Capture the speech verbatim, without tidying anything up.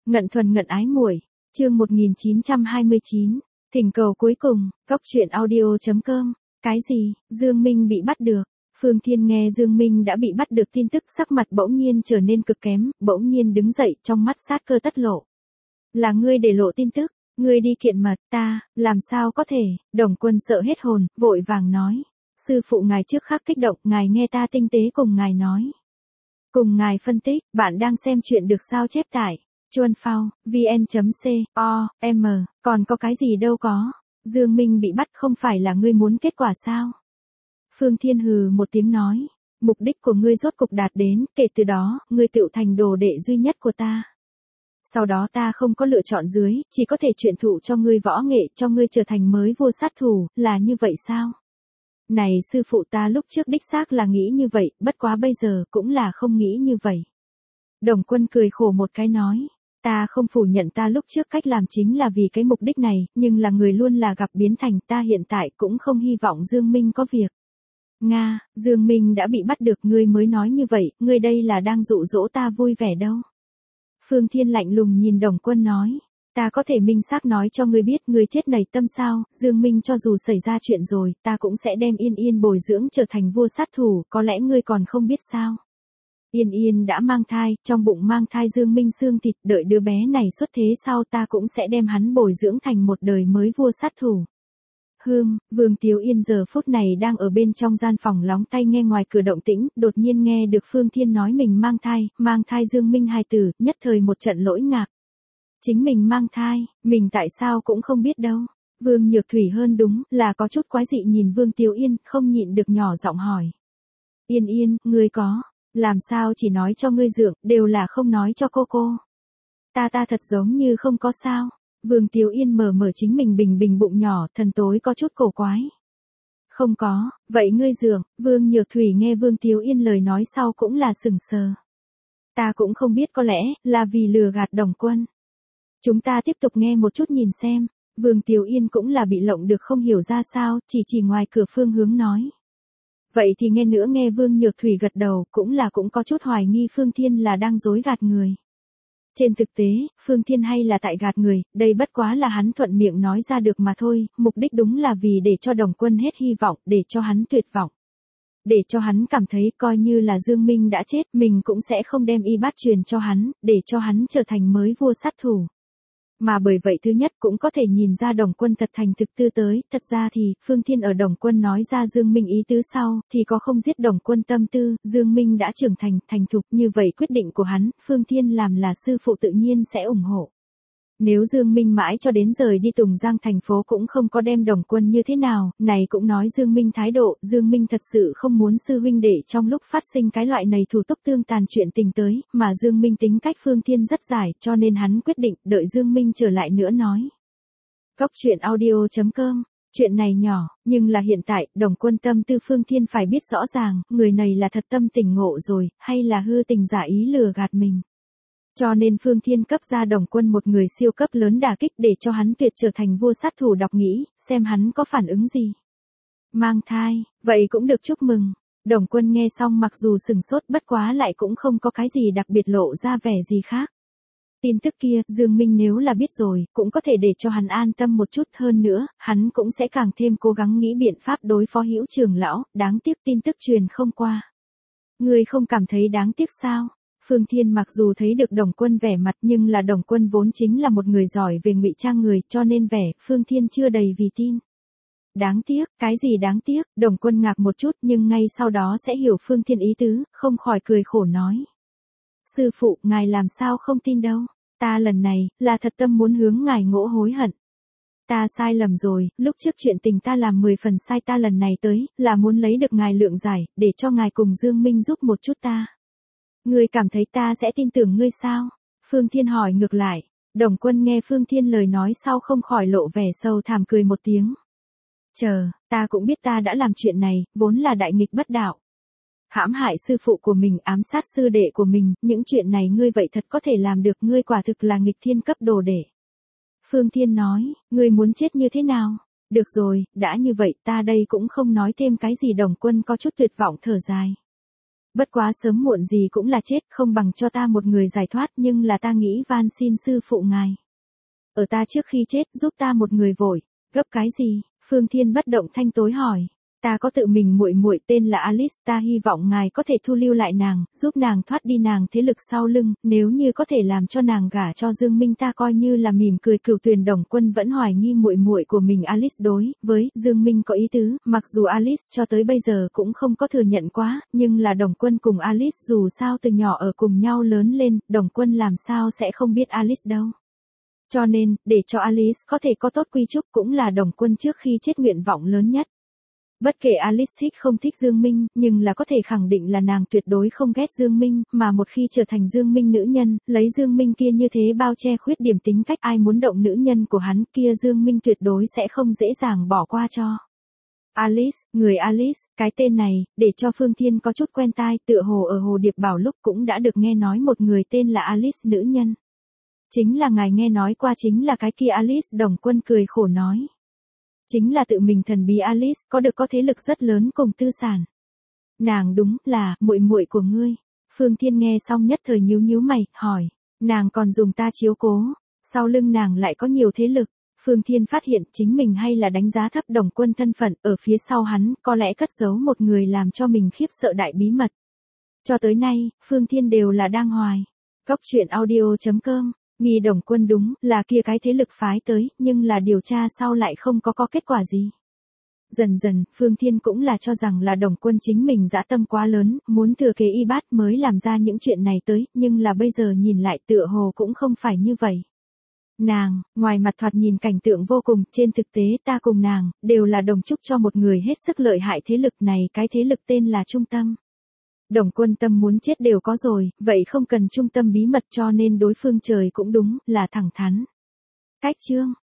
Ngận thuần ngận ái muội, chương một nghìn chín trăm hai mươi chín, thỉnh cầu cuối cùng, góc truyện audio chấm com. Cái gì, Dương Minh bị bắt được? Phương Thiên nghe Dương Minh đã bị bắt được tin tức, sắc mặt bỗng nhiên trở nên cực kém, bỗng nhiên đứng dậy, trong mắt sát cơ tất lộ. Là ngươi để lộ tin tức, ngươi đi kiện mật, ta, làm sao có thể? Đồng Quân sợ hết hồn, vội vàng nói. Sư phụ ngài trước khắc kích động, ngài nghe ta tinh tế cùng ngài nói. Cùng ngài phân tích, bạn đang xem chuyện được sao chép tải. Chuan phao, vn.co, m, còn có cái gì đâu có. Dương Minh bị bắt không phải là ngươi muốn kết quả sao? Phương Thiên hừ một tiếng nói. Mục đích của ngươi rốt cục đạt đến, kể từ đó, ngươi tựu thành đồ đệ duy nhất của ta. Sau đó ta không có lựa chọn dưới, chỉ có thể truyền thụ cho ngươi võ nghệ, cho ngươi trở thành mới vua sát thủ, là như vậy sao? Này sư phụ, ta lúc trước đích xác là nghĩ như vậy, bất quá bây giờ cũng là không nghĩ như vậy. Đồng Quân cười khổ một cái nói. Ta không phủ nhận ta lúc trước cách làm chính là vì cái mục đích này, nhưng là người luôn là gặp biến thành, ta hiện tại cũng không hy vọng Dương Minh có việc. Nga, Dương Minh đã bị bắt được, ngươi mới nói như vậy, ngươi đây là đang dụ dỗ ta vui vẻ đâu. Phương Thiên lạnh lùng nhìn Đồng Quân nói. Ta có thể minh xác nói cho ngươi biết, ngươi chết nảy tâm sao? Dương Minh cho dù xảy ra chuyện rồi, ta cũng sẽ đem Yên Yên bồi dưỡng trở thành vua sát thủ, có lẽ ngươi còn không biết sao? Yên Yên đã mang thai, trong bụng mang thai Dương Minh xương thịt, đợi đứa bé này xuất thế sau ta cũng sẽ đem hắn bồi dưỡng thành một đời mới vua sát thủ. Hương, Vương Tiếu Yên giờ phút này đang ở bên trong gian phòng lóng tay nghe ngoài cửa động tĩnh, đột nhiên nghe được Phương Thiên nói mình mang thai, mang thai Dương Minh hài tử, nhất thời một trận lỗi ngạc. Chính mình mang thai, mình tại sao cũng không biết đâu. Vương Nhược Thủy hơn đúng là có chút quái dị nhìn Vương Tiếu Yên, không nhịn được nhỏ giọng hỏi. Yên Yên, ngươi có, làm sao chỉ nói cho ngươi dượng, đều là không nói cho cô cô. Ta ta thật giống như không có sao. Vương Tiếu Yên mở mở chính mình bình bình bụng nhỏ, thần tối có chút cổ quái. Không có, vậy ngươi dượng, Vương Nhược Thủy nghe Vương Tiếu Yên lời nói sau cũng là sừng sờ. Ta cũng không biết, có lẽ là vì lừa gạt Đồng Quân. Chúng ta tiếp tục nghe một chút nhìn xem. Vương Tiếu Yên cũng là bị lộng được không hiểu ra sao, chỉ chỉ ngoài cửa phương hướng nói. Vậy thì nghe nữa, nghe Vương Nhược Thủy gật đầu, cũng là cũng có chút hoài nghi Phương Thiên là đang dối gạt người. Trên thực tế, Phương Thiên hay là tại gạt người, đây bất quá là hắn thuận miệng nói ra được mà thôi, mục đích đúng là vì để cho Đồng Quân hết hy vọng, để cho hắn tuyệt vọng. Để cho hắn cảm thấy coi như là Dương Minh đã chết, mình cũng sẽ không đem y bát truyền cho hắn, để cho hắn trở thành mới vua sát thủ. Mà bởi vậy thứ nhất cũng có thể nhìn ra Đồng Quân thật thành thực tư tới, thật ra thì, Phương Thiên ở Đồng Quân nói ra Dương Minh ý tứ sau, thì có không giết Đồng Quân tâm tư, Dương Minh đã trưởng thành, thành thục, như vậy quyết định của hắn, Phương Thiên làm là sư phụ tự nhiên sẽ ủng hộ. Nếu Dương Minh mãi cho đến rời đi Tùng Giang thành phố cũng không có đem Đồng Quân như thế nào, này cũng nói Dương Minh thái độ, Dương Minh thật sự không muốn sư huynh đệ trong lúc phát sinh cái loại này thủ túc tương tàn chuyện tình tới, mà Dương Minh tính cách Phương Thiên rất giải, cho nên hắn quyết định đợi Dương Minh trở lại nữa nói. Góc truyện audio chấm com, chuyện này nhỏ, nhưng là hiện tại, Đồng Quân tâm tư Phương Thiên phải biết rõ ràng, người này là thật tâm tỉnh ngộ rồi, hay là hư tình giả ý lừa gạt mình. Cho nên Phương Thiên cấp ra Đồng Quân một người siêu cấp lớn đả kích để cho hắn tuyệt trở thành vua sát thủ, đọc nghĩ, xem hắn có phản ứng gì. Mang thai, vậy cũng được chúc mừng. Đồng Quân nghe xong mặc dù sừng sốt, bất quá lại cũng không có cái gì đặc biệt lộ ra vẻ gì khác. Tin tức kia, Dương Minh nếu là biết rồi, cũng có thể để cho hắn an tâm một chút, hơn nữa, hắn cũng sẽ càng thêm cố gắng nghĩ biện pháp đối phó Hữu Trường lão, đáng tiếc tin tức truyền không qua. Ngươi không cảm thấy đáng tiếc sao? Phương Thiên mặc dù thấy được Đồng Quân vẻ mặt, nhưng là Đồng Quân vốn chính là một người giỏi về ngụy trang người, cho nên vẻ Phương Thiên chưa đầy vì tin. Đáng tiếc, cái gì đáng tiếc? Đồng Quân ngạc một chút, nhưng ngay sau đó sẽ hiểu Phương Thiên ý tứ, không khỏi cười khổ nói. Sư phụ, ngài làm sao không tin đâu, ta lần này, là thật tâm muốn hướng ngài ngỗ hối hận. Ta sai lầm rồi, lúc trước chuyện tình ta làm mười phần sai, ta lần này tới, là muốn lấy được ngài lượng giải, để cho ngài cùng Dương Minh giúp một chút ta. Ngươi cảm thấy ta sẽ tin tưởng ngươi sao? Phương Thiên hỏi ngược lại. Đồng Quân nghe Phương Thiên lời nói sau không khỏi lộ vẻ sâu thẳm cười một tiếng. Chờ, ta cũng biết ta đã làm chuyện này, vốn là đại nghịch bất đạo. Hãm hại sư phụ của mình, ám sát sư đệ của mình, những chuyện này ngươi vậy thật có thể làm được, ngươi quả thực là nghịch thiên cấp đồ đệ. Phương Thiên nói, ngươi muốn chết như thế nào? Được rồi, đã như vậy, ta đây cũng không nói thêm cái gì. Đồng Quân có chút tuyệt vọng thở dài. Bất quá sớm muộn gì cũng là chết, không bằng cho ta một người giải thoát, nhưng là ta nghĩ van xin sư phụ ngài. Ở ta trước khi chết giúp ta một người vội. Gấp cái gì? Phương Thiên bất động thanh tối hỏi. Ta có tự mình muội muội tên là Alice, ta hy vọng ngài có thể thu lưu lại nàng, giúp nàng thoát đi nàng thế lực sau lưng, nếu như có thể làm cho nàng gả cho Dương Minh ta coi như là mỉm cười. Cửu Tuyền Đồng Quân vẫn hoài nghi muội muội của mình Alice đối với Dương Minh có ý tứ, mặc dù Alice cho tới bây giờ cũng không có thừa nhận quá, nhưng là Đồng Quân cùng Alice dù sao từ nhỏ ở cùng nhau lớn lên, Đồng Quân làm sao sẽ không biết Alice đâu. Cho nên, để cho Alice có thể có tốt quy trúc cũng là Đồng Quân trước khi chết nguyện vọng lớn nhất. Bất kể Alice thích không thích Dương Minh, nhưng là có thể khẳng định là nàng tuyệt đối không ghét Dương Minh, mà một khi trở thành Dương Minh nữ nhân, lấy Dương Minh kia như thế bao che khuyết điểm tính cách, ai muốn động nữ nhân của hắn kia Dương Minh tuyệt đối sẽ không dễ dàng bỏ qua cho. Alice, người Alice, cái tên này, để cho Phương Thiên có chút quen tai, tựa hồ ở Hồ Điệp Bảo lúc cũng đã được nghe nói một người tên là Alice nữ nhân. Chính là ngài nghe nói qua chính là cái kia Alice. Đồng Quân cười khổ nói. Chính là tự mình thần bí Alice, có được có thế lực rất lớn cùng tư sản. Nàng đúng là muội muội của ngươi. Phương Thiên nghe xong nhất thời nhíu nhíu mày, hỏi, nàng còn dùng ta chiếu cố, sau lưng nàng lại có nhiều thế lực. Phương Thiên phát hiện chính mình hay là đánh giá thấp Đồng Quân thân phận, ở phía sau hắn có lẽ cất giấu một người làm cho mình khiếp sợ đại bí mật. Cho tới nay, Phương Thiên đều là đang hoài. Cốc truyện audio chấm com nghi Đồng Quân đúng là kia cái thế lực phái tới, nhưng là điều tra sau lại không có có kết quả gì. Dần dần, Phương Thiên cũng là cho rằng là Đồng Quân chính mình dã tâm quá lớn, muốn thừa kế y bát mới làm ra những chuyện này tới, nhưng là bây giờ nhìn lại tựa hồ cũng không phải như vậy. Nàng, ngoài mặt thoạt nhìn cảnh tượng vô cùng, trên thực tế ta cùng nàng, đều là đồng chúc cho một người hết sức lợi hại thế lực này, cái thế lực tên là Trung Tâm. Đồng Quân tâm muốn chết đều có rồi, vậy không cần trung tâm bí mật cho nên đối phương trời cũng đúng, là thẳng thắn. Cách chương.